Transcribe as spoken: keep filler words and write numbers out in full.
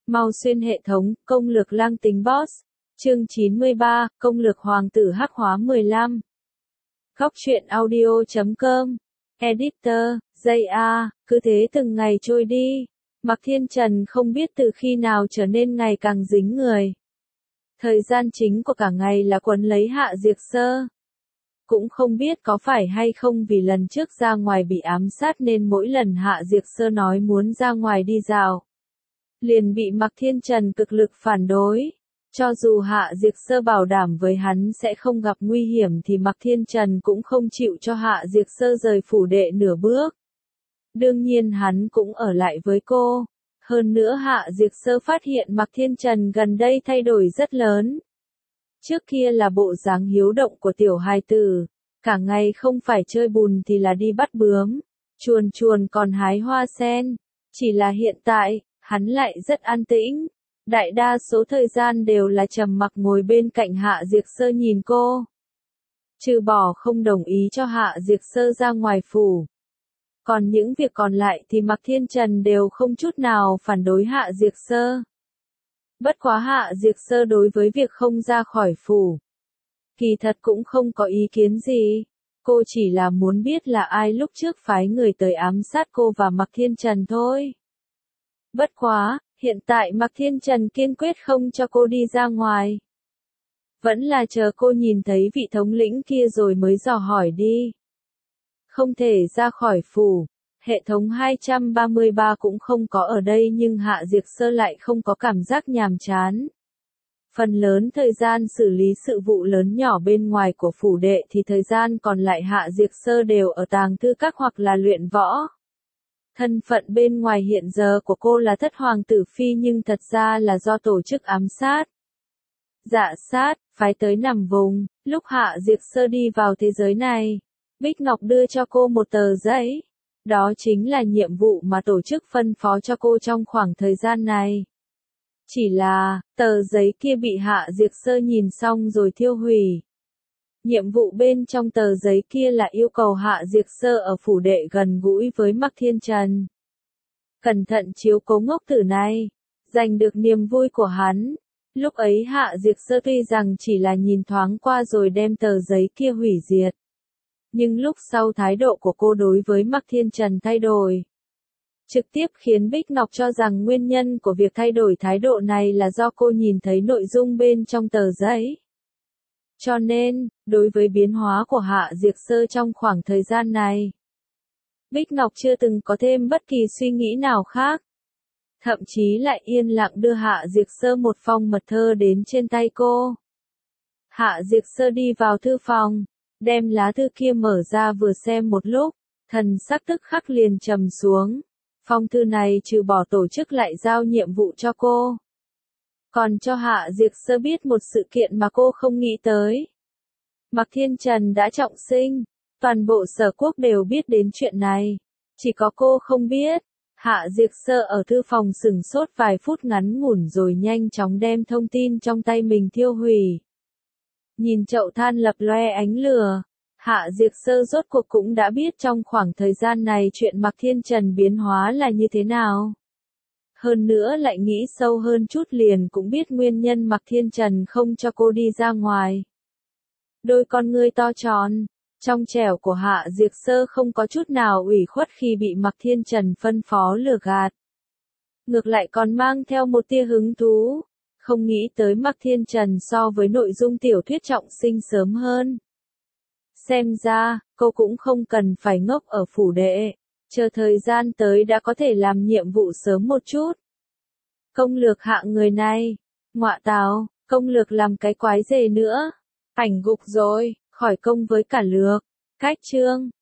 Mau xuyên hệ thống, công lược lang tính boss. Chương chín mươi ba, công lược hoàng tử hắc hóa mười lăm. Góc truyện audio chấm com. Editor, Jay A, cứ thế từng ngày trôi đi. Mạc Thiên Trần không biết từ khi nào trở nên ngày càng dính người. Thời gian chính của cả ngày là quấn lấy Hạ Diệt Sơ. Cũng không biết có phải hay không vì lần trước ra ngoài bị ám sát nên mỗi lần Hạ Diệt Sơ nói muốn ra ngoài đi dạo, liền bị Mạc Thiên Trần cực lực phản đối. Cho dù Hạ Diệt Sơ bảo đảm với hắn sẽ không gặp nguy hiểm thì Mạc Thiên Trần cũng không chịu cho Hạ Diệt Sơ rời phủ đệ nửa bước. Đương nhiên hắn cũng ở lại với cô. Hơn nữa Hạ Diệt Sơ phát hiện Mạc Thiên Trần gần đây thay đổi rất lớn. Trước kia là bộ dáng hiếu động của tiểu hài tử, cả ngày không phải chơi bùn thì là đi bắt bướm, chuồn chuồn còn hái hoa sen. Chỉ là hiện tại, hắn lại rất an tĩnh. Đại đa số thời gian đều là trầm mặc ngồi bên cạnh Hạ Diệt Sơ nhìn cô. Trừ bỏ không đồng ý cho Hạ Diệt Sơ ra ngoài phủ. Còn những việc còn lại thì Mạc Thiên Trần đều không chút nào phản đối Hạ Diệt Sơ. Bất quá Hạ Diệt Sơ đối với việc không ra khỏi phủ, kỳ thật cũng không có ý kiến gì. Cô chỉ là muốn biết là ai lúc trước phái người tới ám sát cô và Mạc Thiên Trần thôi. Bất quá, hiện tại Mạc Thiên Trần kiên quyết không cho cô đi ra ngoài. Vẫn là chờ cô nhìn thấy vị thống lĩnh kia rồi mới dò hỏi đi. Không thể ra khỏi phủ, hệ thống hai trăm ba mươi ba cũng không có ở đây nhưng Hạ Diệt Sơ lại không có cảm giác nhàm chán. Phần lớn thời gian xử lý sự vụ lớn nhỏ bên ngoài của phủ đệ thì thời gian còn lại Hạ Diệt Sơ đều ở tàng thư các hoặc là luyện võ. Thân phận bên ngoài hiện giờ của cô là thất hoàng tử phi nhưng thật ra là do tổ chức ám sát. Dạ sát, phái tới nằm vùng. Lúc Hạ Diệt Sơ đi vào thế giới này, Bích Ngọc đưa cho cô một tờ giấy. Đó chính là nhiệm vụ mà tổ chức phân phó cho cô trong khoảng thời gian này. Chỉ là, tờ giấy kia bị Hạ Diệt Sơ nhìn xong rồi thiêu hủy. Nhiệm vụ bên trong tờ giấy kia là yêu cầu Hạ Diệt Sơ ở phủ đệ gần gũi với Mạc Thiên Trần. Cẩn thận chiếu cố ngốc tử này, giành được niềm vui của hắn. Lúc ấy Hạ Diệt Sơ tuy rằng chỉ là nhìn thoáng qua rồi đem tờ giấy kia hủy diệt. Nhưng lúc sau thái độ của cô đối với Mạc Thiên Trần thay đổi. Trực tiếp khiến Bích Ngọc cho rằng nguyên nhân của việc thay đổi thái độ này là do cô nhìn thấy nội dung bên trong tờ giấy. Cho nên, đối với biến hóa của Hạ Diệt Sơ trong khoảng thời gian này, Bích Ngọc chưa từng có thêm bất kỳ suy nghĩ nào khác. Thậm chí lại yên lặng đưa Hạ Diệt Sơ một phong mật thơ đến trên tay cô. Hạ Diệt Sơ đi vào thư phòng, đem lá thư kia mở ra vừa xem một lúc, thần sắc tức khắc liền trầm xuống. Phong thư này trừ bỏ tổ chức lại giao nhiệm vụ cho cô, còn cho Hạ Diệt Sơ biết một sự kiện mà cô không nghĩ tới. Mạc Thiên Trần đã trọng sinh, toàn bộ Sở Quốc đều biết đến chuyện này, chỉ có cô không biết. Hạ Diệt Sơ ở thư phòng sửng sốt vài phút ngắn ngủn rồi nhanh chóng đem thông tin trong tay mình thiêu hủy. Nhìn chậu than lập loe ánh lửa, Hạ Diệt Sơ rốt cuộc cũng đã biết trong khoảng thời gian này chuyện Mạc Thiên Trần biến hóa là như thế nào. Hơn nữa lại nghĩ sâu hơn chút liền cũng biết nguyên nhân Mạc Thiên Trần không cho cô đi ra ngoài. Đôi con ngươi to tròn, trong trẻo của Hạ Diệt Sơ không có chút nào ủy khuất khi bị Mạc Thiên Trần phân phó lừa gạt. Ngược lại còn mang theo một tia hứng thú, không nghĩ tới Mạc Thiên Trần so với nội dung tiểu thuyết trọng sinh sớm hơn. Xem ra, cô cũng không cần phải ngốc ở phủ đệ, chờ thời gian tới đã có thể làm nhiệm vụ sớm một chút. Công lược hạ người này, ngọa tào, công lược làm cái quái gì nữa, ảnh gục rồi, khỏi công với cả lược. Cách chương,